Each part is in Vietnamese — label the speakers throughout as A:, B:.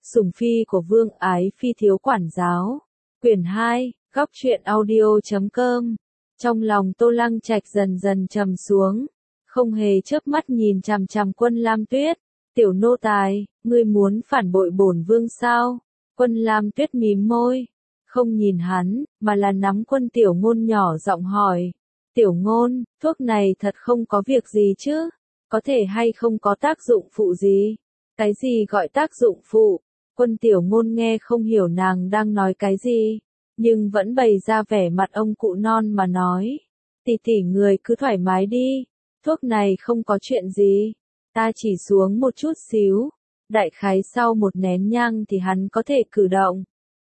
A: Sủng phi của Vương Ái Phi thiếu quản giáo. Quyển 2, góc truyện audio.com. Trong lòng Tô Lăng Trạch dần dần trầm xuống, không hề chớp mắt nhìn chằm chằm Quân Lam Tuyết. Tiểu nô tài, ngươi muốn phản bội bổn vương sao? Quân Lam Tuyết mím môi, không nhìn hắn, mà là nắm Quân Tiểu Ngôn nhỏ giọng hỏi. Tiểu Ngôn, thuốc này thật không có việc gì chứ? Có thể hay không có tác dụng phụ gì? Cái gì gọi tác dụng phụ? Quân Tiểu Ngôn nghe không hiểu nàng đang nói cái gì, nhưng vẫn bày ra vẻ mặt ông cụ non mà nói. Tỷ tỷ người cứ thoải mái đi, thuốc này không có chuyện gì, ta chỉ xuống một chút xíu, đại khái sau một nén nhang thì hắn có thể cử động.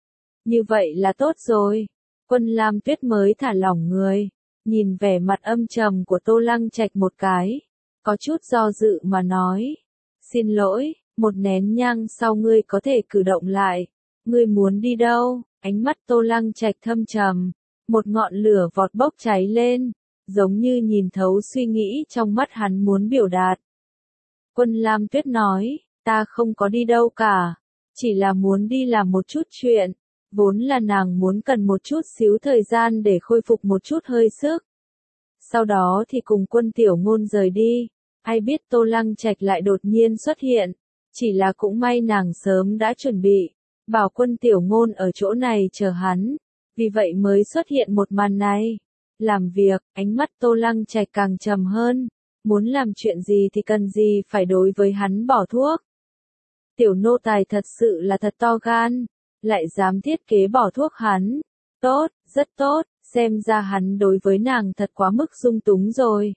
A: Như vậy là tốt rồi. Quân Lam Tuyết mới thả lỏng người, nhìn vẻ mặt âm trầm của Tô Lăng Trạch một cái, có chút do dự mà nói. Xin lỗi, một nén nhang sau ngươi có thể cử động lại. Ngươi muốn đi đâu? Ánh mắt Tô Lăng Trạch thâm trầm, một ngọn lửa vọt bốc cháy lên, giống như nhìn thấu suy nghĩ trong mắt hắn muốn biểu đạt. Quân Lam Tuyết nói, ta không có đi đâu cả, chỉ là muốn đi làm một chút chuyện, vốn là nàng muốn cần một chút xíu thời gian để khôi phục một chút hơi sức. Sau đó thì cùng Quân Tiểu Ngôn rời đi, ai biết Tô Lăng Trạch lại đột nhiên xuất hiện, chỉ là cũng may nàng sớm đã chuẩn bị, bảo Quân Tiểu Ngôn ở chỗ này chờ hắn, vì vậy mới xuất hiện một màn này. Làm việc, ánh mắt Tô Lăng Trạch càng trầm hơn, muốn làm chuyện gì thì cần gì phải đối với hắn bỏ thuốc. Tiểu nô tài thật sự là thật to gan, lại dám thiết kế bỏ thuốc hắn. Tốt, rất tốt, xem ra hắn đối với nàng thật quá mức dung túng rồi.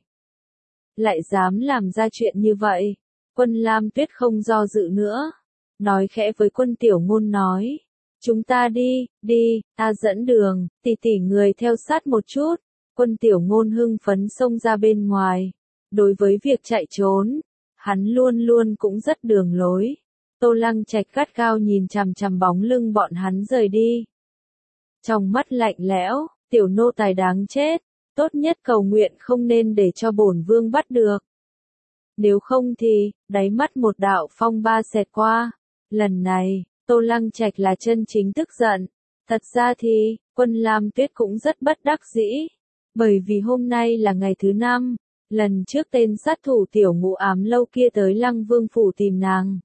A: Lại dám làm ra chuyện như vậy. Quân Lam Tuyết không do dự nữa, nói khẽ với Quân Tiểu Ngôn nói. Chúng ta đi, ta dẫn đường, tỷ tỷ người theo sát một chút. Quân Tiểu Ngôn hưng phấn xông ra bên ngoài. Đối với việc chạy trốn, hắn luôn luôn cũng rất đường lối. Tô Lăng Trạch gắt gao nhìn chằm chằm bóng lưng bọn hắn rời đi. Trong mắt lạnh lẽo, tiểu nô tài đáng chết, tốt nhất cầu nguyện không nên để cho bổn vương bắt được. Nếu không thì, đáy mắt một đạo phong ba xẹt qua. Lần này, Tô Lăng Trạch là chân chính tức giận. Thật ra thì, Quân Lam Tuyết cũng rất bất đắc dĩ. Bởi vì hôm nay là ngày thứ 5, lần trước tên sát thủ Tiểu Ngũ Ám Lâu kia tới Lăng Vương phủ tìm nàng.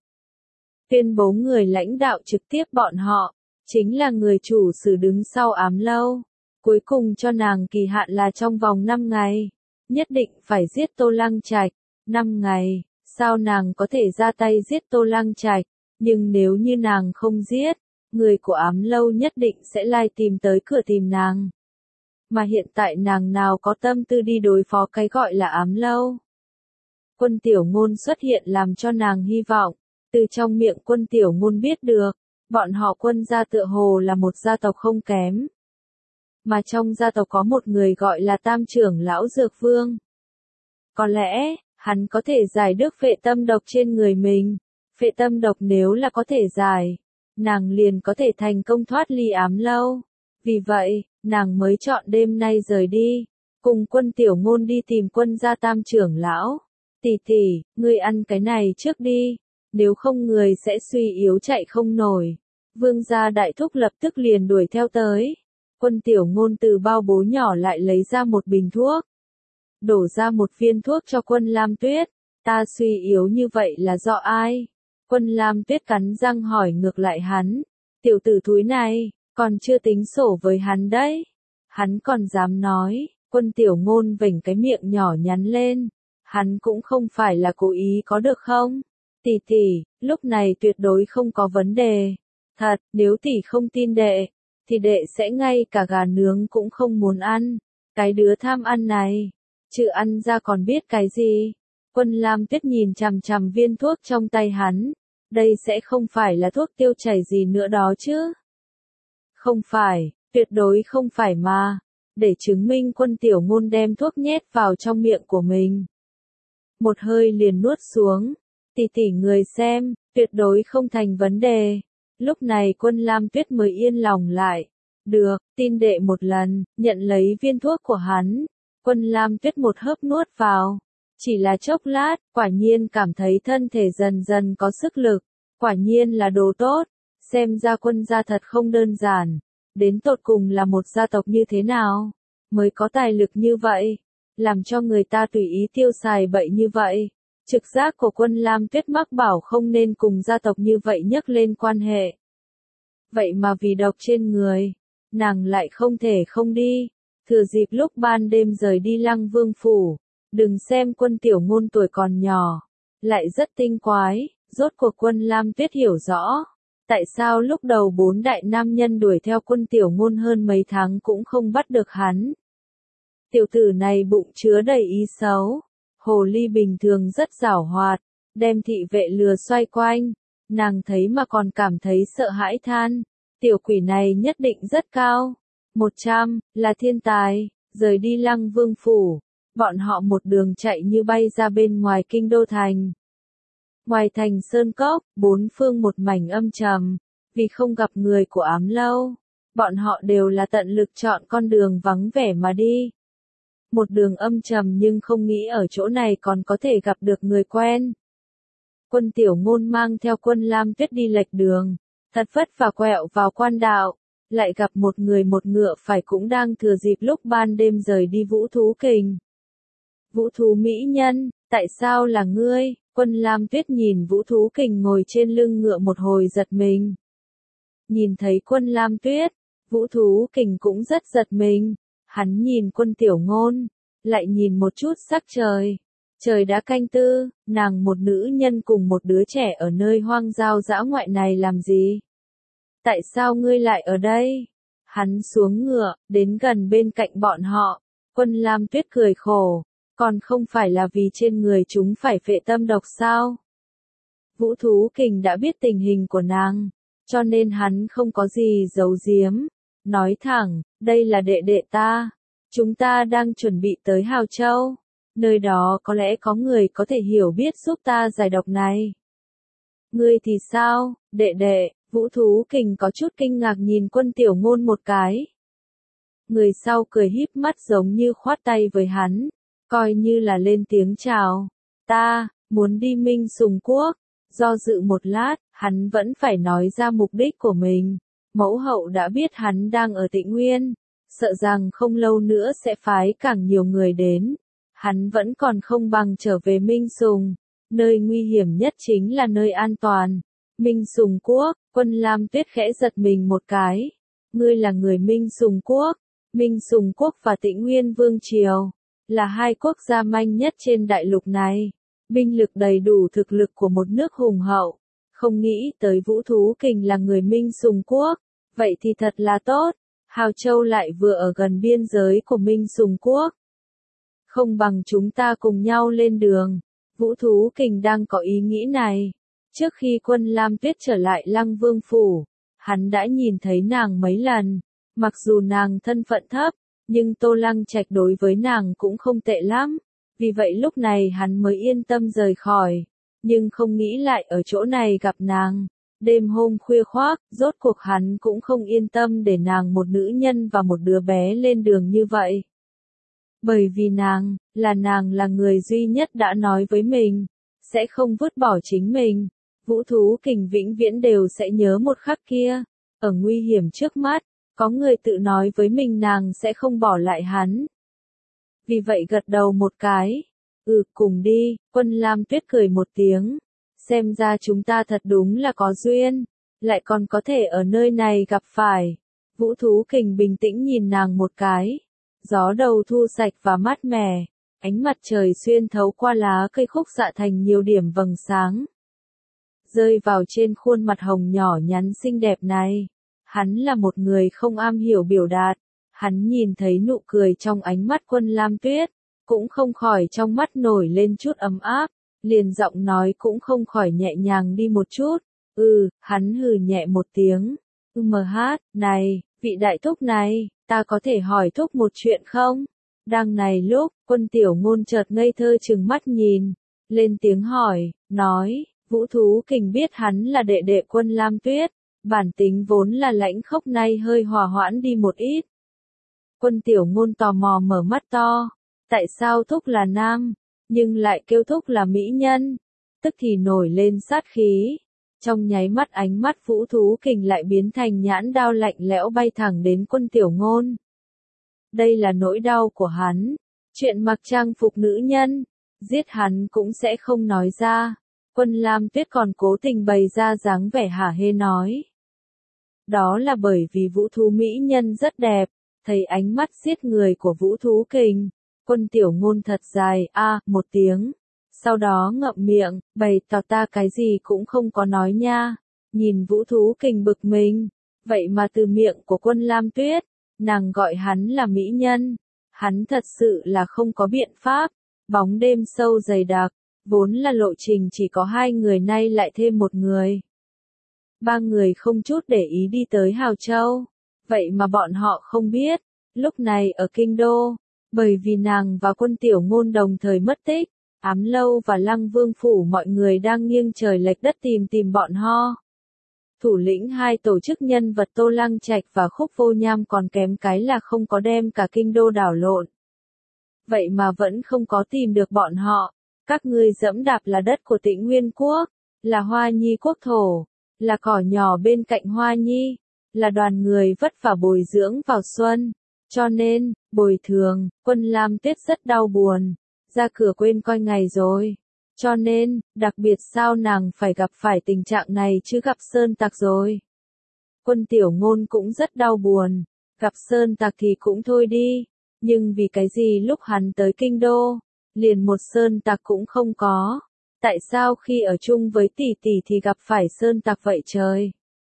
A: Tuyên bố người lãnh đạo trực tiếp bọn họ, chính là người chủ sử đứng sau Ám Lâu. Cuối cùng cho nàng kỳ hạn là trong vòng 5 ngày. Nhất định phải giết Tô Lăng Trạch. 5 ngày, sao nàng có thể ra tay giết Tô Lăng Trạch? Nhưng nếu như nàng không giết, người của Ám Lâu nhất định sẽ lai tìm tới cửa tìm nàng. Mà hiện tại nàng nào có tâm tư đi đối phó cái gọi là Ám Lâu. Quân Tiểu Ngôn xuất hiện làm cho nàng hy vọng. Từ trong miệng Quân Tiểu Ngôn biết được, bọn họ Quân gia tựa hồ là một gia tộc không kém. Mà trong gia tộc có một người gọi là Tam trưởng lão Dược Vương. Có lẽ, hắn có thể giải được phệ tâm độc trên người mình. Phệ tâm độc nếu là có thể giải, nàng liền có thể thành công thoát ly Ám Lâu. Vì vậy, nàng mới chọn đêm nay rời đi, cùng Quân Tiểu Ngôn đi tìm Quân gia Tam trưởng lão. Tỷ tỷ, ngươi ăn cái này trước đi, nếu không người sẽ suy yếu chạy không nổi. Vương gia đại thúc lập tức liền đuổi theo tới. Quân Tiểu Ngôn từ bao bố nhỏ lại lấy ra một bình thuốc. Đổ ra một viên thuốc cho Quân Lam Tuyết. Ta suy yếu như vậy là do ai? Quân Lam Tuyết cắn răng hỏi ngược lại hắn. Tiểu tử thúi này, còn chưa tính sổ với hắn đấy. Hắn còn dám nói. Quân Tiểu Ngôn vểnh cái miệng nhỏ nhắn lên. Hắn cũng không phải là cố ý có được không? Tỷ tỷ, lúc này tuyệt đối không có vấn đề. Thật, nếu tỷ không tin đệ, thì đệ sẽ ngay cả gà nướng cũng không muốn ăn. Cái đứa tham ăn này, chứ ăn ra còn biết cái gì. Quân Lam Tuyết nhìn chằm chằm viên thuốc trong tay hắn. Đây sẽ không phải là thuốc tiêu chảy gì nữa đó chứ? Không phải, tuyệt đối không phải mà. Để chứng minh Quân Tiểu Ngôn đem thuốc nhét vào trong miệng của mình. Một hơi liền nuốt xuống. Tỷ tỷ người xem, tuyệt đối không thành vấn đề. Lúc này Quân Lam Tuyết mới yên lòng lại. Được, tin đệ một lần, nhận lấy viên thuốc của hắn. Quân Lam Tuyết một hớp nuốt vào. Chỉ là chốc lát, quả nhiên cảm thấy thân thể dần dần có sức lực. Quả nhiên là đồ tốt, xem ra quân gia thật không đơn giản, đến tột cùng là một gia tộc như thế nào, mới có tài lực như vậy, làm cho người ta tùy ý tiêu xài bậy như vậy. Trực giác của Quân Lam Tuyết mách bảo không nên cùng gia tộc như vậy nhắc lên quan hệ. Vậy mà vì độc trên người, nàng lại không thể không đi, thừa dịp lúc ban đêm rời đi Lăng Vương phủ, đừng xem Quân Tiểu Ngôn tuổi còn nhỏ, lại rất tinh quái, rốt cuộc Quân Lam Tuyết hiểu rõ, tại sao lúc đầu 4 đại nam nhân đuổi theo Quân Tiểu Ngôn hơn mấy tháng cũng không bắt được hắn. Tiểu tử này bụng chứa đầy ý xấu, hồ ly bình thường rất giảo hoạt, đem thị vệ lừa xoay quanh, nàng thấy mà còn cảm thấy sợ hãi than, tiểu quỷ này nhất định rất cao, 100, là thiên tài, rời đi Lăng Vương phủ, bọn họ một đường chạy như bay ra bên ngoài kinh đô thành. Ngoài thành sơn cốc, bốn phương một mảnh âm trầm, vì không gặp người của Ám Lâu, bọn họ đều là tận lực chọn con đường vắng vẻ mà đi. Một đường âm trầm nhưng không nghĩ ở chỗ này còn có thể gặp được người quen. Quân Tiểu Ngôn mang theo Quân Lam Tuyết đi lệch đường, thật vất vả quẹo vào quan đạo, lại gặp một người một ngựa phải cũng đang thừa dịp lúc ban đêm rời đi Vũ Thú Kình. Vũ Thú mỹ nhân, tại sao là ngươi? Quân Lam Tuyết nhìn Vũ Thú Kình ngồi trên lưng ngựa một hồi giật mình. Nhìn thấy Quân Lam Tuyết, Vũ Thú Kình cũng rất giật mình. Hắn nhìn Quân Tiểu Ngôn, lại nhìn một chút sắc trời. Trời đã canh tư, nàng một nữ nhân cùng một đứa trẻ ở nơi hoang giao dã ngoại này làm gì? Tại sao ngươi lại ở đây? Hắn xuống ngựa, đến gần bên cạnh bọn họ. Quân Lam Tuyết cười khổ, còn không phải là vì trên người chúng phải phệ tâm độc sao? Vũ Thú Kình đã biết tình hình của nàng, cho nên hắn không có gì giấu giếm. Nói thẳng, đây là đệ đệ ta. Chúng ta đang chuẩn bị tới Hào Châu. Nơi đó có lẽ có người có thể hiểu biết giúp ta giải độc này. Ngươi thì sao, đệ đệ? Vũ Thú Kình có chút kinh ngạc nhìn Quân Tiểu Ngôn một cái. Người sau cười híp mắt giống như khoát tay với hắn, coi như là lên tiếng chào. Ta, muốn đi Minh Sùng Quốc. Do dự một lát, hắn vẫn phải nói ra mục đích của mình. Mẫu hậu đã biết hắn đang ở Tịnh Nguyên, sợ rằng không lâu nữa sẽ phái càng nhiều người đến. Hắn vẫn còn không bằng trở về Minh Sùng, nơi nguy hiểm nhất chính là nơi an toàn. Minh Sùng Quốc, Quân Lam Tuyết khẽ giật mình một cái. Ngươi là người Minh Sùng Quốc. Minh Sùng Quốc và Tịnh Nguyên Vương Triều là hai quốc gia manh nhất trên đại lục này. Binh lực đầy đủ thực lực của một nước hùng hậu. Không nghĩ tới Vũ Thú Kình là người Minh Sùng Quốc. Vậy thì thật là tốt. Hào Châu lại vừa ở gần biên giới của Minh Sùng Quốc. Không bằng chúng ta cùng nhau lên đường. Vũ Thú Kình đang có ý nghĩ này. Trước khi Quân Lam Tuyết trở lại Lăng Vương phủ, hắn đã nhìn thấy nàng mấy lần. Mặc dù nàng thân phận thấp, nhưng Tô Lăng Trạch đối với nàng cũng không tệ lắm. Vì vậy lúc này hắn mới yên tâm rời khỏi. Nhưng không nghĩ lại ở chỗ này gặp nàng. Đêm hôm khuya khoác, rốt cuộc hắn cũng không yên tâm để nàng một nữ nhân và một đứa bé lên đường như vậy. Bởi vì nàng là người duy nhất đã nói với mình, sẽ không vứt bỏ chính mình. Vũ Thú Kình vĩnh viễn đều sẽ nhớ một khắc kia. Ở nguy hiểm trước mắt, có người tự nói với mình nàng sẽ không bỏ lại hắn. Vì vậy gật đầu một cái. Cùng đi, Quân Lam Tuyết cười một tiếng. Xem ra chúng ta thật đúng là có duyên, lại còn có thể ở nơi này gặp phải. Vũ Thú Kình bình tĩnh nhìn nàng một cái. Gió đầu thu sạch và mát mẻ, ánh mặt trời xuyên thấu qua lá cây khúc xạ thành nhiều điểm vầng sáng. Rơi vào trên khuôn mặt hồng nhỏ nhắn xinh đẹp này. Hắn là một người không am hiểu biểu đạt. Hắn nhìn thấy nụ cười trong ánh mắt Quân Lam Tuyết, cũng không khỏi trong mắt nổi lên chút ấm áp. Liền giọng nói cũng không khỏi nhẹ nhàng đi một chút. Hắn hừ nhẹ một tiếng. Này, vị đại thúc này, ta có thể hỏi thúc một chuyện không? Đang này lúc, Quân Tiểu Ngôn chợt ngây thơ trừng mắt nhìn, lên tiếng hỏi, nói, Vũ Thú Kình biết hắn là đệ đệ Quân Lam Tuyết, bản tính vốn là lãnh khốc nay hơi hòa hoãn đi một ít. Quân Tiểu Ngôn tò mò mở mắt to, tại sao thúc là nam, nhưng lại kêu thúc là mỹ nhân, tức thì nổi lên sát khí. Trong nháy mắt ánh mắt Vũ Thú Kình lại biến thành nhãn đao lạnh lẽo bay thẳng đến Quân Tiểu Ngôn. Đây là nỗi đau của hắn. Chuyện mặc trang phục nữ nhân, giết hắn cũng sẽ không nói ra. Quân Lam Tuyết còn cố tình bày ra dáng vẻ hả hê nói. Đó là bởi vì Vũ Thú mỹ nhân rất đẹp, thấy ánh mắt giết người của Vũ Thú Kình. Quân Tiểu Ngôn thật dài, một tiếng. Sau đó ngậm miệng, bày tỏ ta cái gì cũng không có nói nha. Nhìn Vũ Thú Kình bực mình. Vậy mà từ miệng của Quân Lam Tuyết, nàng gọi hắn là mỹ nhân. Hắn thật sự là không có biện pháp. Bóng đêm sâu dày đặc, vốn là lộ trình chỉ có 2 người nay lại thêm 1 người. 3 người không chút để ý đi tới Hào Châu. Vậy mà bọn họ không biết, lúc này ở Kinh Đô, bởi vì nàng và Quân Tiểu Ngôn đồng thời mất tích, Ám Lâu và Lăng Vương Phủ mọi người đang nghiêng trời lệch đất tìm bọn họ. Thủ lĩnh 2 tổ chức nhân vật Tô Lăng Trạch và Khúc Vô Nham còn kém cái là không có đem cả Kinh Đô đảo lộn. Vậy mà vẫn không có tìm được bọn họ. Các ngươi dẫm đạp là đất của Tĩnh Nguyên Quốc, là Hoa Nhi quốc thổ, là cỏ nhỏ bên cạnh Hoa Nhi, là đoàn người vất vả bồi dưỡng vào xuân. Cho nên, bồi thường, Quân Lam Tuyết rất đau buồn, ra cửa quên coi ngày rồi. Cho nên, đặc biệt sao nàng phải gặp phải tình trạng này chứ gặp sơn tặc rồi. Quân Tiểu Ngôn cũng rất đau buồn, gặp sơn tặc thì cũng thôi đi, nhưng vì cái gì lúc hắn tới Kinh Đô, liền một sơn tặc cũng không có. Tại sao khi ở chung với tỷ tỷ thì gặp phải sơn tặc vậy trời?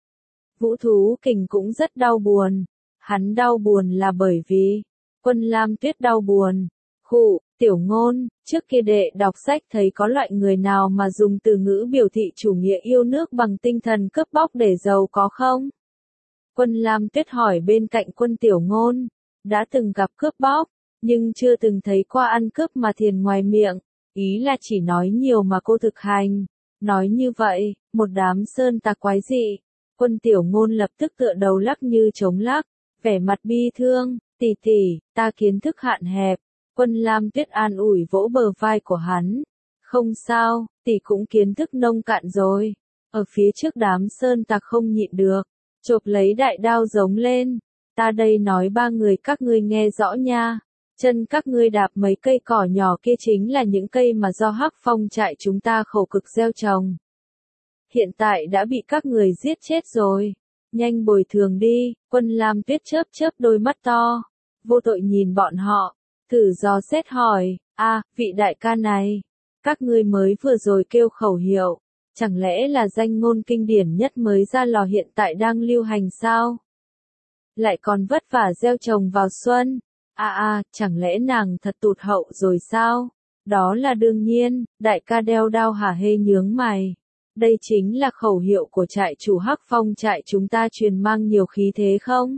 A: Vũ Thú Kình cũng rất đau buồn. Hắn đau buồn là bởi vì Quân Lam Tuyết đau buồn. Khụ, Tiểu Ngôn, trước kia đệ đọc sách thấy có loại người nào mà dùng từ ngữ biểu thị chủ nghĩa yêu nước bằng tinh thần cướp bóc để giàu có không? Quân Lam Tuyết hỏi bên cạnh Quân Tiểu Ngôn, đã từng gặp cướp bóc, nhưng chưa từng thấy qua ăn cướp mà thiền ngoài miệng, ý là chỉ nói nhiều mà cô thực hành. Nói như vậy, một đám sơn tặc quái dị. Quân Tiểu Ngôn lập tức tựa đầu lắc như trống lắc, vẻ mặt bi thương, tỷ tỷ, ta kiến thức hạn hẹp. Quân Lam Tuyết an ủi vỗ bờ vai của hắn. Không sao, tỷ cũng kiến thức nông cạn rồi. Ở phía trước đám sơn tặc không nhịn được, chộp lấy đại đao giống lên. Ta đây nói 3 người các ngươi nghe rõ nha. Chân các ngươi đạp mấy cây cỏ nhỏ kia chính là những cây mà do Hắc Phong trại chúng ta khổ cực gieo trồng. Hiện tại đã bị các người giết chết rồi. Nhanh bồi thường đi. Quân Lam Tuyết chớp đôi mắt to, vô tội nhìn bọn họ, thử dò xét hỏi, vị đại ca này, các ngươi mới vừa rồi kêu khẩu hiệu, chẳng lẽ là danh ngôn kinh điển nhất mới ra lò hiện tại đang lưu hành sao? Lại còn vất vả gieo trồng vào xuân. Chẳng lẽ nàng thật tụt hậu rồi sao? Đó là đương nhiên. Đại ca đeo đao hả hê nhướng mày. Đây chính là khẩu hiệu của trại chủ Hắc Phong trại chúng ta truyền mang nhiều khí thế không?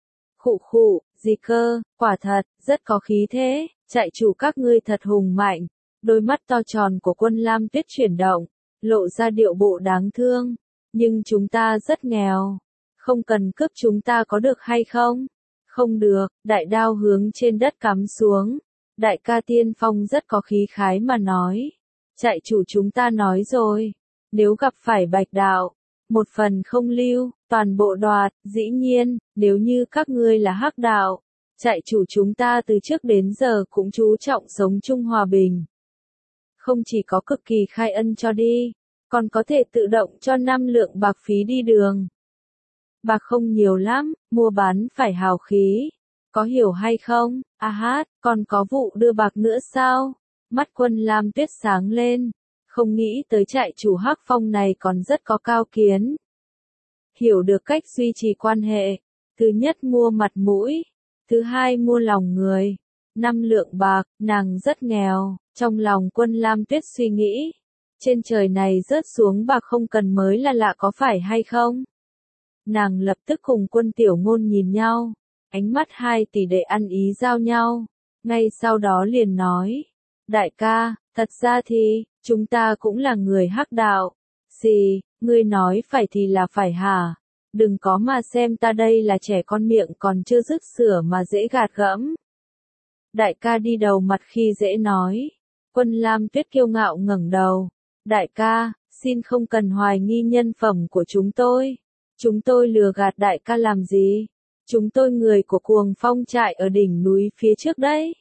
A: Khụ, gì cơ, quả thật, rất có khí thế, trại chủ các ngươi thật hùng mạnh. Đôi mắt to tròn của Quân Lam Tuyết chuyển động, lộ ra điệu bộ đáng thương. Nhưng chúng ta rất nghèo, không cần cướp chúng ta có được hay không? Không được, đại đao hướng trên đất cắm xuống. Đại ca Tiên Phong rất có khí khái mà nói. Trại chủ chúng ta nói rồi, nếu gặp phải Bạch đạo, một phần không lưu, toàn bộ đoạt. Dĩ nhiên, nếu như các ngươi là Hắc đạo, trại chủ chúng ta từ trước đến giờ cũng chú trọng sống chung hòa bình. Không chỉ có cực kỳ khai ân cho đi, còn có thể tự động cho 5 lượng bạc phí đi đường. Bạc không nhiều lắm, mua bán phải hào khí. Có hiểu hay không? Còn có vụ đưa bạc nữa sao? Mắt Quân Lam Tuyết sáng lên. Không nghĩ tới trại chủ Hắc Phong này còn rất có cao kiến. Hiểu được cách duy trì quan hệ. Thứ nhất mua mặt mũi. Thứ hai mua lòng người. 5 lượng bạc, nàng rất nghèo. Trong lòng Quân Lam Tuyết suy nghĩ. Trên trời này rớt xuống bạc không cần mới là lạ có phải hay không? Nàng lập tức cùng Quân Tiểu Ngôn nhìn nhau. Ánh mắt 2 tỷ đệ ăn ý giao nhau. Ngay sau đó liền nói. Đại ca, thật ra thì, chúng ta cũng là người Hắc đạo. Gì, ngươi nói phải thì là phải hả? Đừng có mà xem ta đây là trẻ con miệng còn chưa dứt sửa mà dễ gạt gẫm. Đại ca đi đầu mặt khi dễ nói. Quân Lam Tuyết kiêu ngạo ngẩng đầu. Đại ca, xin không cần hoài nghi nhân phẩm của chúng tôi. Chúng tôi lừa gạt đại ca làm gì? Chúng tôi người của Cuồng Phong trại ở đỉnh núi phía trước đấy.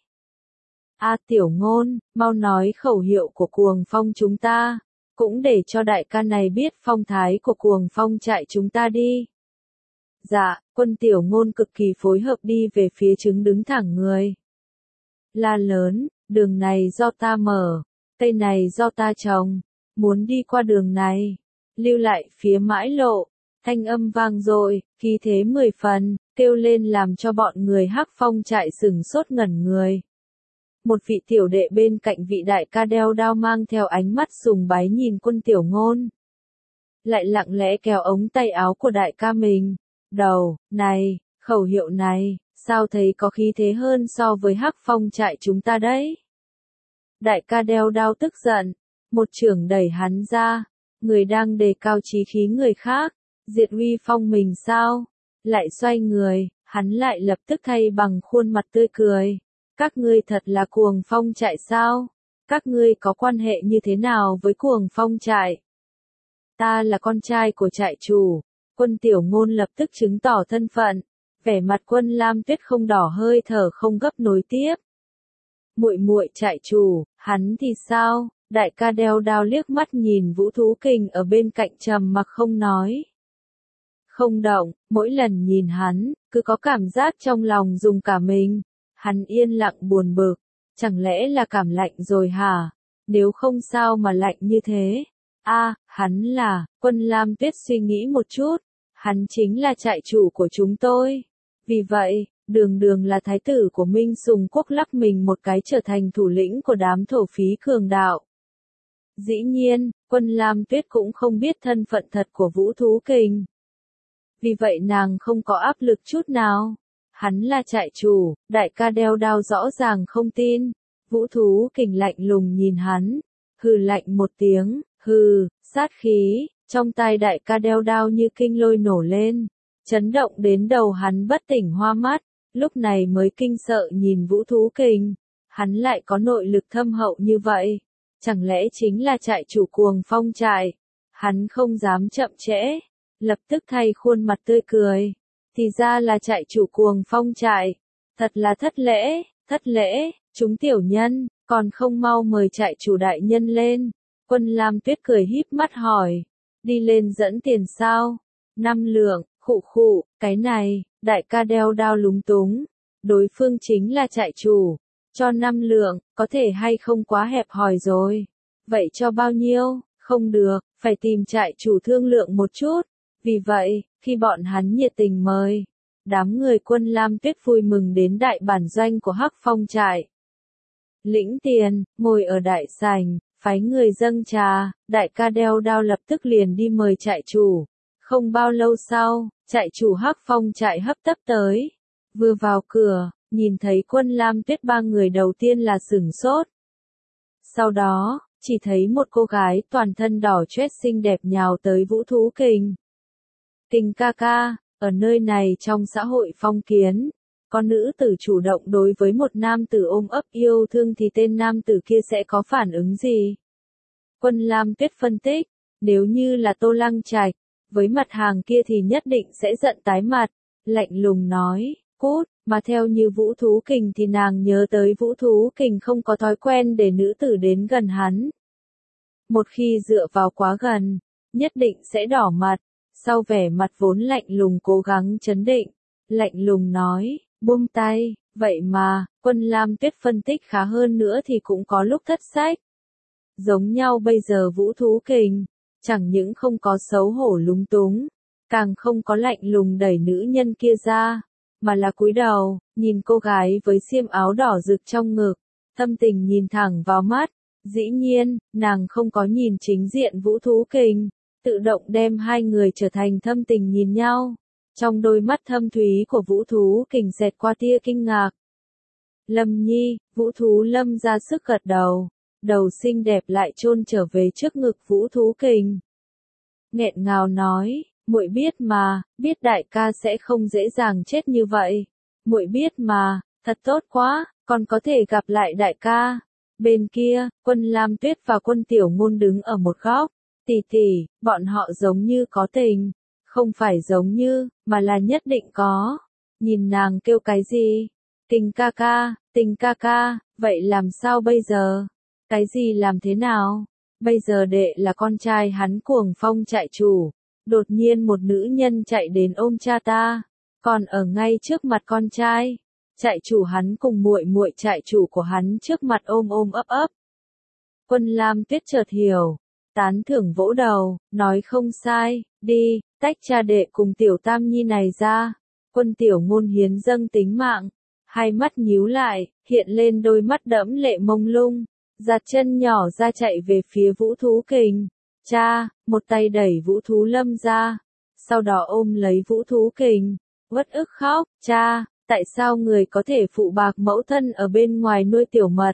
A: Tiểu Ngôn, mau nói khẩu hiệu của Cuồng Phong chúng ta, cũng để cho đại ca này biết phong thái của Cuồng Phong trại chúng ta đi. Dạ, Quân Tiểu Ngôn cực kỳ phối hợp đi về phía trứng đứng thẳng người. La lớn, đường này do ta mở, cây này do ta trồng, muốn đi qua đường này, lưu lại phía mãi lộ. Thanh âm vang dội, khí thế 10 phần, kêu lên làm cho bọn người Hắc Phong trại sửng sốt ngẩn người. Một vị tiểu đệ bên cạnh vị đại ca đeo đao mang theo ánh mắt sùng bái nhìn Quân Tiểu Ngôn. Lại lặng lẽ kéo ống tay áo của đại ca mình. Đầu, này, khẩu hiệu này, sao thấy có khí thế hơn so với Hắc Phong trại chúng ta đấy? Đại ca đeo đao tức giận, một chưởng đẩy hắn ra, người đang đề cao chí khí người khác, diệt uy phong mình sao? Lại xoay người, hắn lại lập tức thay bằng khuôn mặt tươi cười. Các ngươi thật là Cuồng Phong trại sao? Các ngươi có quan hệ như thế nào với Cuồng Phong trại? Ta là con trai của trại chủ. Quân Tiểu Ngôn lập tức chứng tỏ thân phận, vẻ mặt Quân Lam Tuyết không đỏ hơi thở không gấp nối tiếp. Muội trại chủ, hắn thì sao? Đại ca đeo đao liếc mắt nhìn Vũ Thú Kình ở bên cạnh trầm mặc không nói. Không động, mỗi lần nhìn hắn, cứ có cảm giác trong lòng rung cả mình. Hắn yên lặng buồn bực, chẳng lẽ là cảm lạnh rồi hả? Nếu không sao mà lạnh như thế? Hắn là, Quân Lam Tuyết suy nghĩ một chút, hắn chính là trại chủ của chúng tôi. Vì vậy, đường là thái tử của Minh Sùng Quốc lắc mình một cái trở thành thủ lĩnh của đám thổ phí cường đạo. Dĩ nhiên, Quân Lam Tuyết cũng không biết thân phận thật của Vũ Thú Kình. Vì vậy nàng không có áp lực chút nào. Hắn là trại chủ, đại ca đeo đao rõ ràng không tin. Vũ Thú Kình lạnh lùng nhìn hắn, hừ lạnh một tiếng, hừ, sát khí, trong tai đại ca đeo đao như kinh lôi nổ lên, chấn động đến đầu hắn bất tỉnh hoa mắt, lúc này mới kinh sợ nhìn Vũ Thú Kình. Hắn lại có nội lực thâm hậu như vậy, chẳng lẽ chính là trại chủ Cuồng Phong trại? Hắn không dám chậm trễ, lập tức thay khuôn mặt tươi cười. Thì ra là trại chủ Cuồng Phong trại, thật là thất lễ, chúng tiểu nhân, còn không mau mời trại chủ đại nhân lên. Quân Lam Tuyết cười híp mắt hỏi, đi lên dẫn tiền sao? 5 lượng, khụ, cái này, đại ca đeo đao lúng túng, đối phương chính là trại chủ, cho 5 lượng, có thể hay không quá hẹp hòi rồi. Vậy cho bao nhiêu? Không được, phải tìm trại chủ thương lượng một chút. Vì vậy, khi bọn hắn nhiệt tình mời, đám người Quân Lam Tuyết vui mừng đến đại bản doanh của Hắc Phong trại. Lĩnh tiền, ngồi ở đại sảnh, phái người dâng trà, đại ca đeo đao lập tức liền đi mời trại chủ. Không bao lâu sau, trại chủ Hắc Phong trại hấp tấp tới. Vừa vào cửa, nhìn thấy Quân Lam Tuyết ba người đầu tiên là sửng sốt. Sau đó, chỉ thấy một cô gái toàn thân đỏ chét xinh đẹp nhào tới Vũ Thú Kình. Kình ca ca, ở nơi này trong xã hội phong kiến, con nữ tử chủ động đối với một nam tử ôm ấp yêu thương thì tên nam tử kia sẽ có phản ứng gì? Quân Lam Tuyết phân tích, nếu như là Tô Lăng Trạch, với mặt hàng kia thì nhất định sẽ giận tái mặt, lạnh lùng nói, cút, mà theo như Vũ Thú Kình thì nàng nhớ tới Vũ Thú Kình không có thói quen để nữ tử đến gần hắn. Một khi dựa vào quá gần, nhất định sẽ đỏ mặt. Sau vẻ mặt vốn lạnh lùng cố gắng chấn định, lạnh lùng nói, buông tay, vậy mà, Quân Lam Tuyết phân tích khá hơn nữa thì cũng có lúc thất sách. Giống nhau bây giờ Vũ Thú Kình, chẳng những không có xấu hổ lúng túng, càng không có lạnh lùng đẩy nữ nhân kia ra, mà là cúi đầu, nhìn cô gái với xiêm áo đỏ rực trong ngực, thâm tình nhìn thẳng vào mắt. Dĩ nhiên, nàng không có nhìn chính diện Vũ Thú Kình, tự động đem hai người trở thành thâm tình nhìn nhau. Trong đôi mắt thâm thúy của Vũ Thú Kình xẹt qua tia kinh ngạc. Lâm Nhi, Vũ Thú Lâm ra sức gật đầu, đầu xinh đẹp lại chôn trở về trước ngực Vũ Thú Kình. Nghẹn ngào nói, muội biết mà, biết đại ca sẽ không dễ dàng chết như vậy. Muội biết mà, thật tốt quá, còn có thể gặp lại đại ca. Bên kia, Quân Lam Tuyết và Quân Tiểu Ngôn đứng ở một góc, Tỷ tỷ, bọn họ giống như có tình. Không phải giống như, mà là nhất định có. Nhìn nàng kêu cái gì? Tình ca ca, vậy làm sao bây giờ? Cái gì làm thế nào? Bây giờ đệ là con trai hắn Cuồng Phong trại chủ. Đột nhiên một nữ nhân chạy đến ôm cha ta. Còn ở ngay trước mặt con trai. Trại chủ hắn cùng muội muội trại chủ của hắn trước mặt ôm ôm ấp ấp. Quân Lam Tuyết chợt hiểu. Tán thưởng vỗ đầu, nói không sai, đi, tách cha đệ cùng tiểu tam nhi này ra. Quân tiểu ngôn hiến dâng tính mạng. Hai mắt nhíu lại, hiện lên đôi mắt đẫm lệ mông lung. Giạt chân nhỏ ra chạy về phía Vũ Thú Kình. Cha, một tay đẩy Vũ Thú Lâm ra. Sau đó ôm lấy Vũ Thú Kình. Uất ức khóc, cha, tại sao người có thể phụ bạc mẫu thân ở bên ngoài nuôi tiểu mật?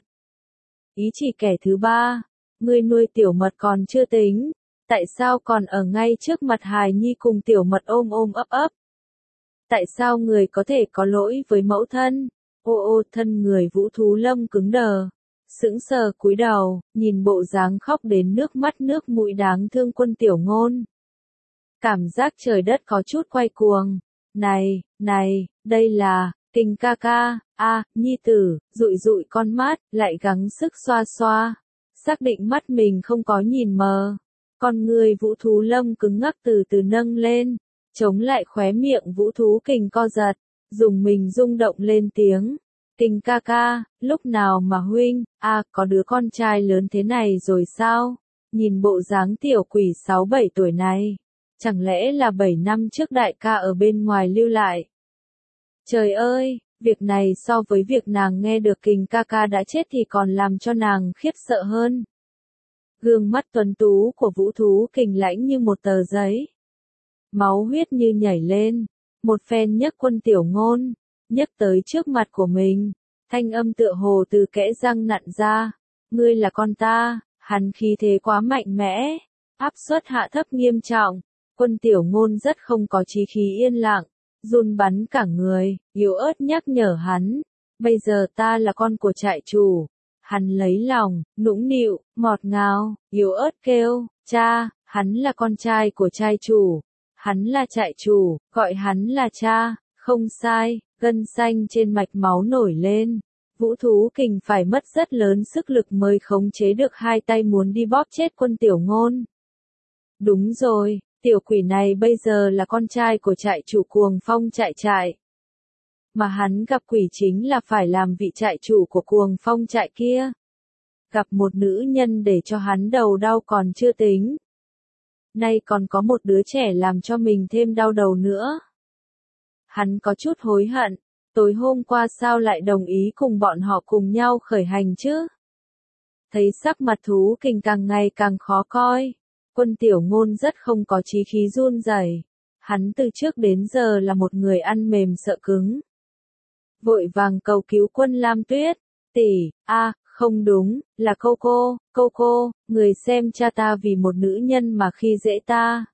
A: Ý chỉ kẻ thứ ba, ngươi nuôi tiểu mật còn chưa tính. Tại sao còn ở ngay trước mặt hài nhi cùng tiểu mật ôm ôm ấp ấp? Tại sao người có thể có lỗi với mẫu thân? Ô thân người Vũ Thú Lâm cứng đờ. Sững sờ cúi đầu, nhìn bộ dáng khóc đến nước mắt nước mũi đáng thương Quân Tiểu Ngôn. Cảm giác trời đất có chút quay cuồng. Này, đây là, Kình ca ca, nhi tử, dụi dụi con mắt, lại gắng sức xoa xoa. Xác định mắt mình không có nhìn mờ. Con người Vũ Thú Lâm cứng ngắc từ từ nâng lên. Chống lại khóe miệng Vũ Thú Kình co giật. Dùng mình rung động lên tiếng. Kình ca ca, lúc nào mà huynh, có đứa con trai lớn thế này rồi sao? Nhìn bộ dáng tiểu quỷ 6-7 tuổi này. Chẳng lẽ là 7 năm trước đại ca ở bên ngoài lưu lại? Trời ơi, việc này so với việc nàng nghe được Kình ca ca đã chết thì còn làm cho nàng khiếp sợ hơn. Gương mắt tuấn tú của Vũ Thú Kình lãnh như một tờ giấy. Máu huyết như nhảy lên, một phen nhấc Quân Tiểu Ngôn, nhấc tới trước mặt của mình, thanh âm tựa hồ từ kẽ răng nặn ra, ngươi là con ta, hắn khí thế quá mạnh mẽ, áp suất hạ thấp nghiêm trọng, Quân Tiểu Ngôn rất không có chí khí yên lặng, run bắn cả người, yếu ớt nhắc nhở hắn, bây giờ ta là con của trại chủ. Hắn lấy lòng, nũng nịu, ngọt ngào, yếu ớt kêu, cha, hắn là con trai của trai chủ. Hắn là trại chủ, gọi hắn là cha, không sai, gân xanh trên mạch máu nổi lên. Vũ Thú Kình phải mất rất lớn sức lực mới khống chế được hai tay muốn đi bóp chết Quân Tiểu Ngôn. Đúng rồi, tiểu quỷ này bây giờ là con trai của trại chủ Cuồng Phong trại. Mà hắn gặp quỷ chính là phải làm vị trại chủ của Cuồng Phong trại kia. Gặp một nữ nhân để cho hắn đầu đau còn chưa tính. Nay còn có một đứa trẻ làm cho mình thêm đau đầu nữa. Hắn có chút hối hận, tối hôm qua sao lại đồng ý cùng bọn họ cùng nhau khởi hành chứ? Thấy sắc mặt Thú Kình càng ngày càng khó coi, Quân Tiểu Ngôn rất không có chí khí run rẩy. Hắn từ trước đến giờ là một người ăn mềm sợ cứng. Vội vàng cầu cứu Quân Lam Tuyết, tỷ, không đúng, là cô, người xem cha ta vì một nữ nhân mà khi dễ ta.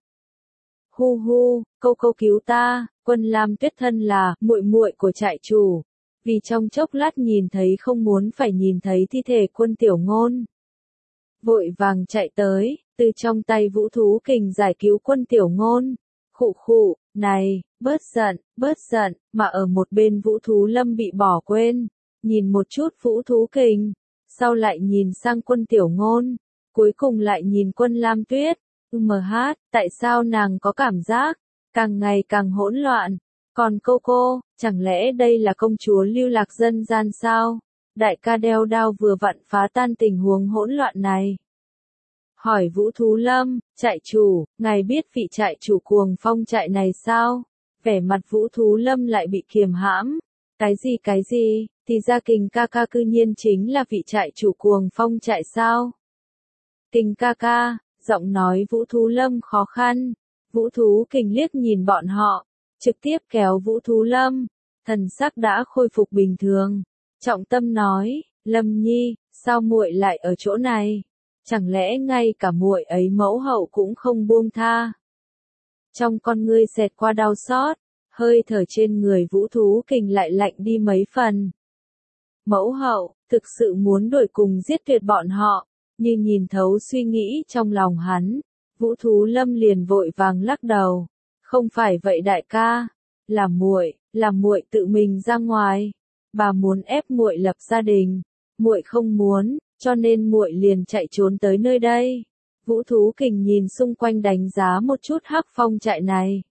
A: Hu, cô cứu ta, Quân Lam Tuyết thân là muội muội của trại chủ. Vì trong chốc lát nhìn thấy không muốn phải nhìn thấy thi thể Quân Tiểu Ngôn. Vội vàng chạy tới, từ trong tay Vũ Thú Kình giải cứu Quân Tiểu Ngôn. Khụ, này, bớt giận, mà ở một bên Vũ Thú Lâm bị bỏ quên. Nhìn một chút Vũ Thú Kình, sau lại nhìn sang Quân Tiểu Ngôn, cuối cùng lại nhìn Quân Lam Tuyết. Tại sao nàng có cảm giác càng ngày càng hỗn loạn? Còn cô, chẳng lẽ đây là công chúa lưu lạc dân gian sao? Đại ca đeo đao vừa vặn phá tan tình huống hỗn loạn này. Hỏi Vũ Thú Lâm, trại chủ, ngài biết vị trại chủ Cuồng Phong trại này sao? Vẻ mặt Vũ Thú Lâm lại bị kiềm hãm. Cái gì, thì ra Kình ca ca cư nhiên chính là vị trại chủ Cuồng Phong trại sao? Kình ca ca, giọng nói Vũ Thú Lâm khó khăn. Vũ Thú Kình liếc nhìn bọn họ, trực tiếp kéo Vũ Thú Lâm, thần sắc đã khôi phục bình thường. Trọng tâm nói, Lâm Nhi, sao muội lại ở chỗ này? Chẳng lẽ ngay cả muội ấy mẫu hậu cũng không buông tha? Trong con ngươi xẹt qua đau xót, hơi thở trên người Vũ Thú Kình lại lạnh đi mấy phần. Mẫu hậu, thực sự muốn đuổi cùng giết tuyệt bọn họ, như nhìn thấu suy nghĩ trong lòng hắn. Vũ Thú Lâm liền vội vàng lắc đầu. Không phải vậy đại ca, là muội tự mình ra ngoài. Bà muốn ép muội lập gia đình, muội không muốn, cho nên muội liền chạy trốn tới nơi đây. Vũ Thú Kình nhìn xung quanh đánh giá một chút Hắc Phong trại này.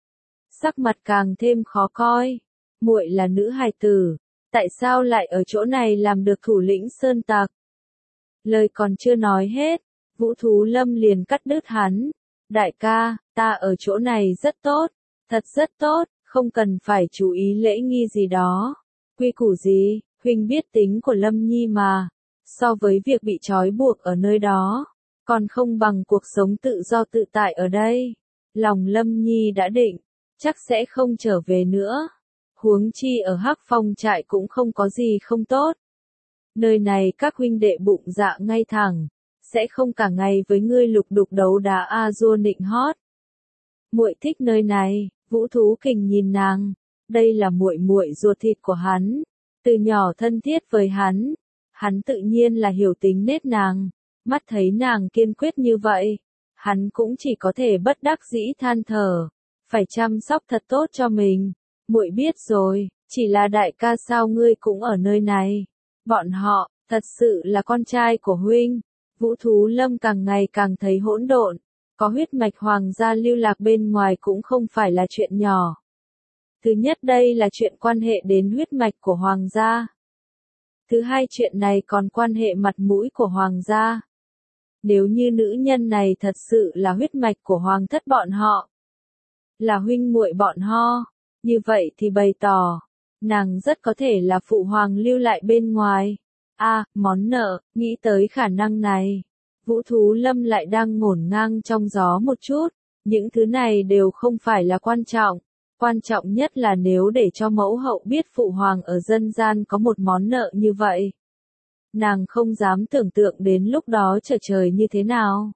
A: Sắc mặt càng thêm khó coi. Muội là nữ hài tử, tại sao lại ở chỗ này làm được thủ lĩnh sơn tặc? Lời còn chưa nói hết, Vũ Thú Lâm liền cắt đứt hắn. Đại ca, ta ở chỗ này rất tốt, thật rất tốt, không cần phải chú ý lễ nghi gì đó. Quy củ gì, huynh biết tính của Lâm Nhi mà. So với việc bị trói buộc ở nơi đó, còn không bằng cuộc sống tự do tự tại ở đây. Lòng Lâm Nhi đã định, chắc sẽ không trở về nữa. Huống chi ở Hắc Phong trại cũng không có gì không tốt. Nơi này các huynh đệ bụng dạ ngay thẳng, sẽ không cả ngày với ngươi lục đục đấu đá a-dua nịnh hót. Muội thích nơi này, Vũ Thú Kình nhìn nàng, đây là muội muội ruột thịt của hắn, từ nhỏ thân thiết với hắn tự nhiên là hiểu tính nết nàng, mắt thấy nàng kiên quyết như vậy, hắn cũng chỉ có thể bất đắc dĩ than thở, phải chăm sóc thật tốt cho mình. Muội biết rồi, chỉ là đại ca sao ngươi cũng ở nơi này. Bọn họ, thật sự là con trai của huynh. Vũ Thú Lâm càng ngày càng thấy hỗn độn, có huyết mạch hoàng gia lưu lạc bên ngoài cũng không phải là chuyện nhỏ. Thứ nhất đây là chuyện quan hệ đến huyết mạch của hoàng gia. Thứ hai chuyện này còn quan hệ mặt mũi của hoàng gia. Nếu như nữ nhân này thật sự là huyết mạch của hoàng thất bọn họ, là huynh muội bọn họ, như vậy thì bày tỏ, nàng rất có thể là phụ hoàng lưu lại bên ngoài. Món nợ, nghĩ tới khả năng này. Vũ Thú Lâm lại đang ngổn ngang trong gió một chút, những thứ này đều không phải là quan trọng nhất là nếu để cho mẫu hậu biết phụ hoàng ở dân gian có một món nợ như vậy. Nàng không dám tưởng tượng đến lúc đó trở trời như thế nào.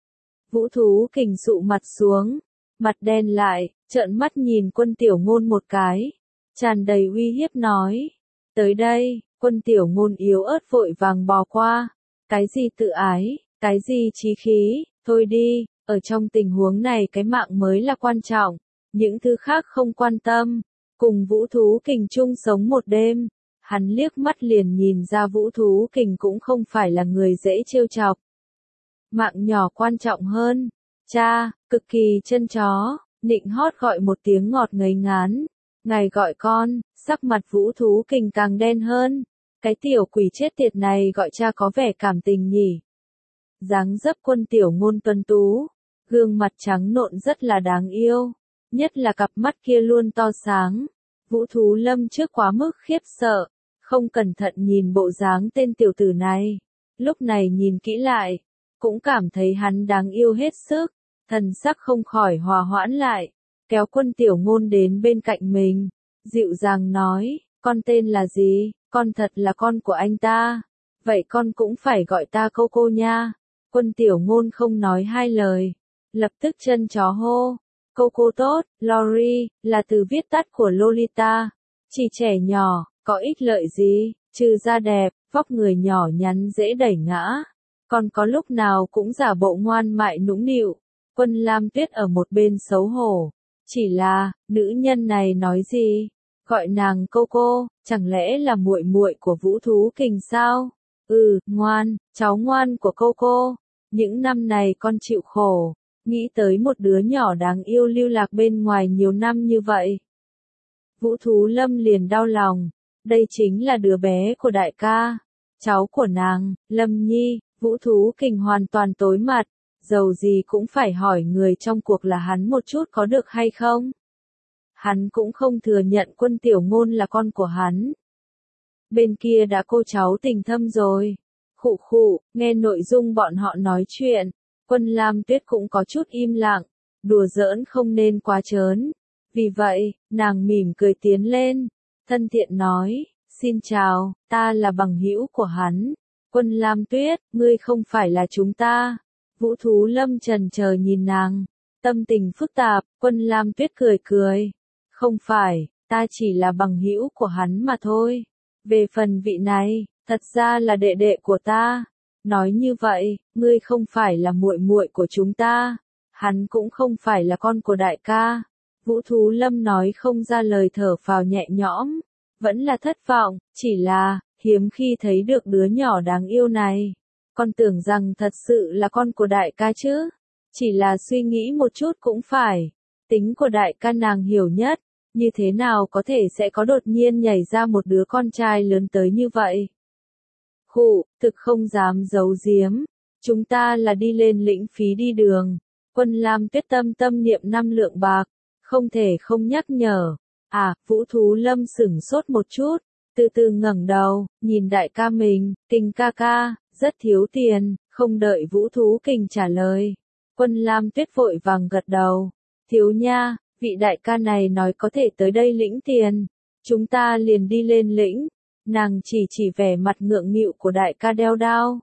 A: Vũ Thú Kình sụ mặt xuống, mặt đen lại, trợn mắt nhìn Quân Tiểu Ngôn một cái, tràn đầy uy hiếp nói. Tới đây, Quân Tiểu Ngôn yếu ớt vội vàng bò qua. Cái gì tự ái, cái gì chí khí, thôi đi, ở trong tình huống này cái mạng mới là quan trọng, những thứ khác không quan tâm. Cùng Vũ Thú Kình chung sống một đêm, hắn liếc mắt liền nhìn ra Vũ Thú Kình cũng không phải là người dễ trêu chọc. Mạng nhỏ quan trọng hơn. Cha, cực kỳ chân chó, nịnh hót gọi một tiếng ngọt ngấy ngán. Ngài gọi con, sắc mặt Vũ Thú Kình càng đen hơn. Cái tiểu quỷ chết tiệt này gọi cha có vẻ cảm tình nhỉ. Dáng dấp Quân Tiểu Ngôn tuấn tú, gương mặt trắng nộn rất là đáng yêu, nhất là cặp mắt kia luôn to sáng. Vũ Thú Lâm trước quá mức khiếp sợ, không cẩn thận nhìn bộ dáng tên tiểu tử này, lúc này nhìn kỹ lại, cũng cảm thấy hắn đáng yêu hết sức, thần sắc không khỏi hòa hoãn lại, kéo Quân Tiểu Ngôn đến bên cạnh mình, dịu dàng nói, con tên là gì? Con thật là con của anh ta, vậy con cũng phải gọi ta cô nha. Quân Tiểu Ngôn không nói hai lời, lập tức chân chó hô, cô tốt. Lori, là từ viết tắt của Lolita, chỉ trẻ nhỏ, có ích lợi gì, trừ da đẹp, vóc người nhỏ nhắn dễ đẩy ngã, còn có lúc nào cũng giả bộ ngoan mại nũng nịu. Quân Lam Tuyết ở một bên xấu hổ, chỉ là, nữ nhân này nói gì? Gọi nàng cô, chẳng lẽ là muội muội của Vũ Thú Kình sao? Ngoan, cháu ngoan của cô. Những năm này con chịu khổ, nghĩ tới một đứa nhỏ đáng yêu lưu lạc bên ngoài nhiều năm như vậy. Vũ Thú Lâm liền đau lòng, đây chính là đứa bé của đại ca, cháu của nàng, Lâm Nhi. Vũ Thú Kình hoàn toàn tối mặt, dầu gì cũng phải hỏi người trong cuộc là hắn một chút có được hay không. Hắn cũng không thừa nhận Quân Tiểu Ngôn là con của hắn. Bên kia đã cô cháu tình thâm rồi. Khụ, nghe nội dung bọn họ nói chuyện, Quân Lam Tuyết cũng có chút im lặng, đùa giỡn không nên quá trớn. Vì vậy, nàng mỉm cười tiến lên, thân thiện nói, xin chào, ta là bằng hữu của hắn. Quân Lam Tuyết, ngươi không phải là chúng ta. Vũ Thú Lâm chần chờ nhìn nàng, tâm tình phức tạp. Quân Lam Tuyết cười. Không phải, ta chỉ là bằng hữu của hắn mà thôi. Về phần vị này, thật ra là đệ đệ của ta. nói như vậy, ngươi không phải là muội muội của chúng ta, hắn cũng không phải là con của đại ca. Vũ Thú Lâm nói không ra lời, thở phào nhẹ nhõm, vẫn là thất vọng, chỉ là, hiếm khi thấy được đứa nhỏ đáng yêu này. Con tưởng rằng thật sự là con của đại ca chứ, chỉ là suy nghĩ một chút cũng phải, tính của đại ca nàng hiểu nhất, như thế nào có thể sẽ có đột nhiên nhảy ra một đứa con trai lớn tới như vậy. Khụ, thực không dám giấu giếm, chúng ta là đi lên lĩnh phí đi đường, Quân Lam Tuyết tâm niệm 5 lượng bạc, không thể không nhắc nhở. À, Vũ Thú Lâm sửng sốt một chút, từ từ ngẩng đầu, nhìn đại ca mình, Kình ca ca, rất thiếu tiền, không đợi Vũ Thú Kình trả lời. Quân Lam Tuyết vội vàng gật đầu, thiếu nha, vị đại ca này nói có thể tới đây lĩnh tiền, chúng ta liền đi lên lĩnh. Nàng chỉ vẻ mặt ngượng nghịu của đại ca đeo đao.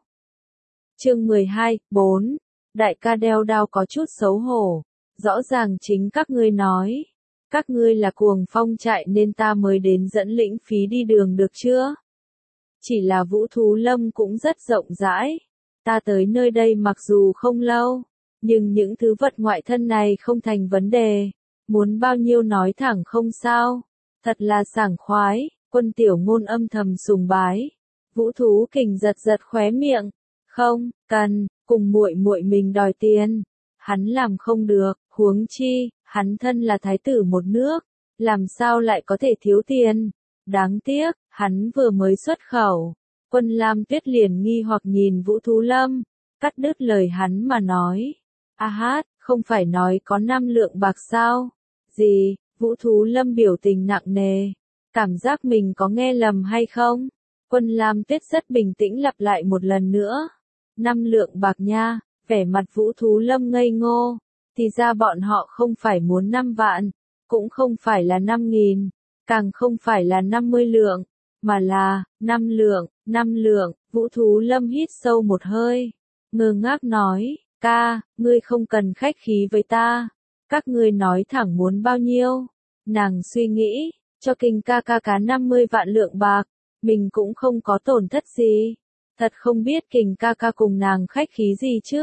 A: Chương 12:4 Đại ca đeo đao có chút xấu hổ, rõ ràng chính các ngươi nói. Các ngươi là cuồng phong trại nên ta mới đến dẫn lĩnh phí đi đường được chưa? Chỉ là Vũ Thú Lâm cũng rất rộng rãi. Ta tới nơi đây mặc dù không lâu, nhưng những thứ vật ngoại thân này không thành vấn đề. Muốn bao nhiêu nói thẳng không sao. Thật là sảng khoái. Quân Tiểu Ngôn âm thầm sùng bái. Vũ Thú Kình giật giật khóe miệng. Không, cần, cùng muội muội mình đòi tiền. Hắn làm không được, huống chi, hắn thân là thái tử một nước, làm sao lại có thể thiếu tiền. Đáng tiếc, hắn vừa mới xuất khẩu. Quân Lam Tuyết liền nghi hoặc nhìn Vũ Thú Lâm, cắt đứt lời hắn mà nói. A hát, không phải nói có 5 lượng bạc sao? Gì? Vũ Thú Lâm biểu tình nặng nề. Cảm giác mình có nghe lầm hay không? Quân Lam Tuyết rất bình tĩnh lặp lại một lần nữa. 5 lượng bạc nha, vẻ mặt Vũ Thú Lâm ngây ngô. Thì ra bọn họ không phải muốn 5 vạn, cũng không phải là 5.000, càng không phải là 50 lượng, mà là 5 lượng, 5 lượng. Vũ Thú Lâm hít sâu một hơi, ngơ ngác nói, ca, ngươi không cần khách khí với ta, các ngươi nói thẳng muốn bao nhiêu. Nàng suy nghĩ, cho Kình ca ca cá 50 vạn lượng bạc, mình cũng không có tổn thất gì. Thật không biết Kình ca ca cùng nàng khách khí gì chứ.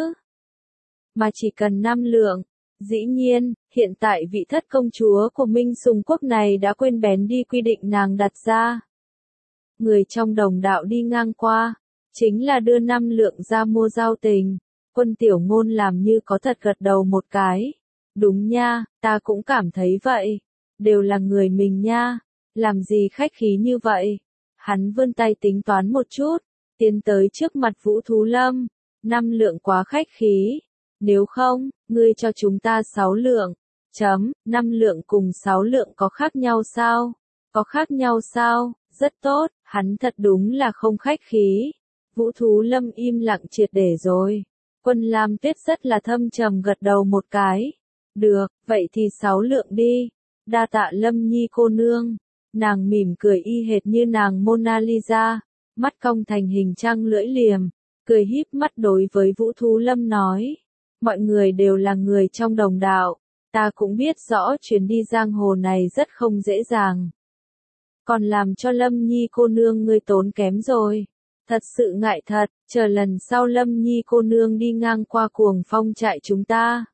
A: Mà chỉ cần 5 lượng. Dĩ nhiên, hiện tại vị thất công chúa của Minh Sùng Quốc này đã quên bén đi quy định nàng đặt ra. Người trong đồng đạo đi ngang qua, chính là đưa 5 lượng ra mua giao tình. Quân Tiểu Ngôn làm như có thật gật đầu một cái. Đúng nha, ta cũng cảm thấy vậy. Đều là người mình nha, làm gì khách khí như vậy. Hắn vươn tay tính toán một chút, tiến tới trước mặt Vũ Thú Lâm. 5 lượng quá khách khí. Nếu không, ngươi cho chúng ta 6 lượng. 5 lượng cùng 6 lượng có khác nhau sao? Có khác nhau sao? Rất tốt, hắn thật đúng là không khách khí. Vũ Thú Lâm im lặng triệt để rồi. Quân Lam Tuyết rất là thâm trầm gật đầu một cái. Được, vậy thì 6 lượng đi. Đa tạ Lâm Nhi cô nương. Nàng mỉm cười y hệt như nàng Mona Lisa, mắt cong thành hình trăng lưỡi liềm, cười híp mắt đối với Vũ Thú Lâm nói. Mọi người đều là người trong đồng đạo, ta cũng biết rõ chuyến đi giang hồ này rất không dễ dàng. Còn làm cho Lâm Nhi cô nương ngươi tốn kém rồi. Thật sự ngại thật, chờ lần sau Lâm Nhi cô nương đi ngang qua cuồng phong trại chúng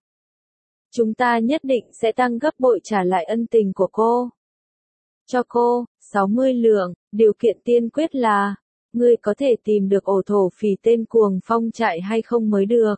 A: ta nhất định sẽ tăng gấp bội trả lại ân tình của cô. Cho cô, 60 lượng, điều kiện tiên quyết là, ngươi có thể tìm được ổ thổ phỉ tên cuồng phong trại hay không mới được.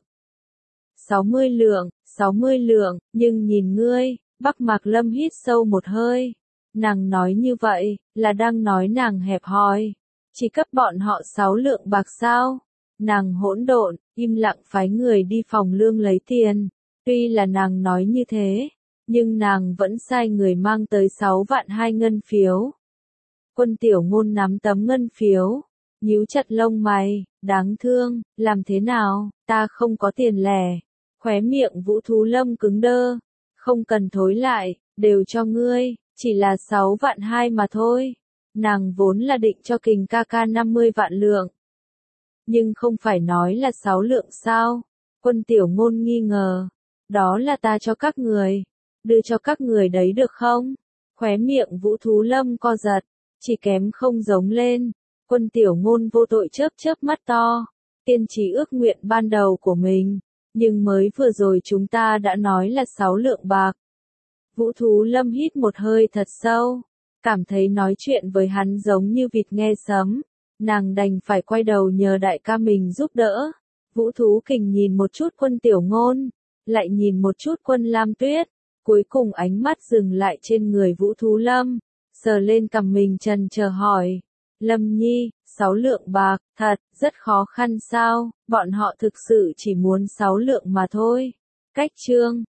A: 60 lượng, nhưng nhìn ngươi, Bắc Mạc Lâm hít sâu một hơi. Nàng nói như vậy, là đang nói nàng hẹp hòi. Chỉ cấp bọn họ 6 lượng bạc sao? Nàng hỗn độn, im lặng phái người đi phòng lương lấy tiền. Tuy là nàng nói như thế, nhưng nàng vẫn sai người mang tới 6 vạn 2 ngân phiếu. Quân Tiểu Ngôn nắm tấm ngân phiếu, nhíu chặt lông mày, đáng thương, làm thế nào, ta không có tiền lẻ. Khóe miệng Vũ Thú Lâm cứng đơ, không cần thối lại, đều cho ngươi, chỉ là 6 vạn 2 mà thôi. Nàng vốn là định cho Kình ca ca 50 vạn lượng. Nhưng không phải nói là 6 lượng sao? Quân Tiểu Ngôn nghi ngờ. Đó là ta cho các người. Đưa cho các người đấy được không? Khóe miệng Vũ Thú Lâm co giật, chỉ kém không giống lên. Quân Tiểu Ngôn vô tội chớp chớp mắt to. tiên tri ước nguyện ban đầu của mình. Nhưng mới vừa rồi chúng ta đã nói là 6 lượng bạc. Vũ Thú Lâm hít một hơi thật sâu, cảm thấy nói chuyện với hắn giống như vịt nghe sấm. Nàng đành phải quay đầu nhờ đại ca mình giúp đỡ. Vũ Thú Kình nhìn một chút Quân Tiểu Ngôn, lại nhìn một chút Quân Lam Tuyết, cuối cùng ánh mắt dừng lại trên người Vũ Thú Lâm, sờ lên cằm mình trần chờ hỏi. Lâm Nhi, 6 lượng bạc, thật, rất khó khăn sao, bọn họ thực sự chỉ muốn 6 lượng mà thôi. Cách chương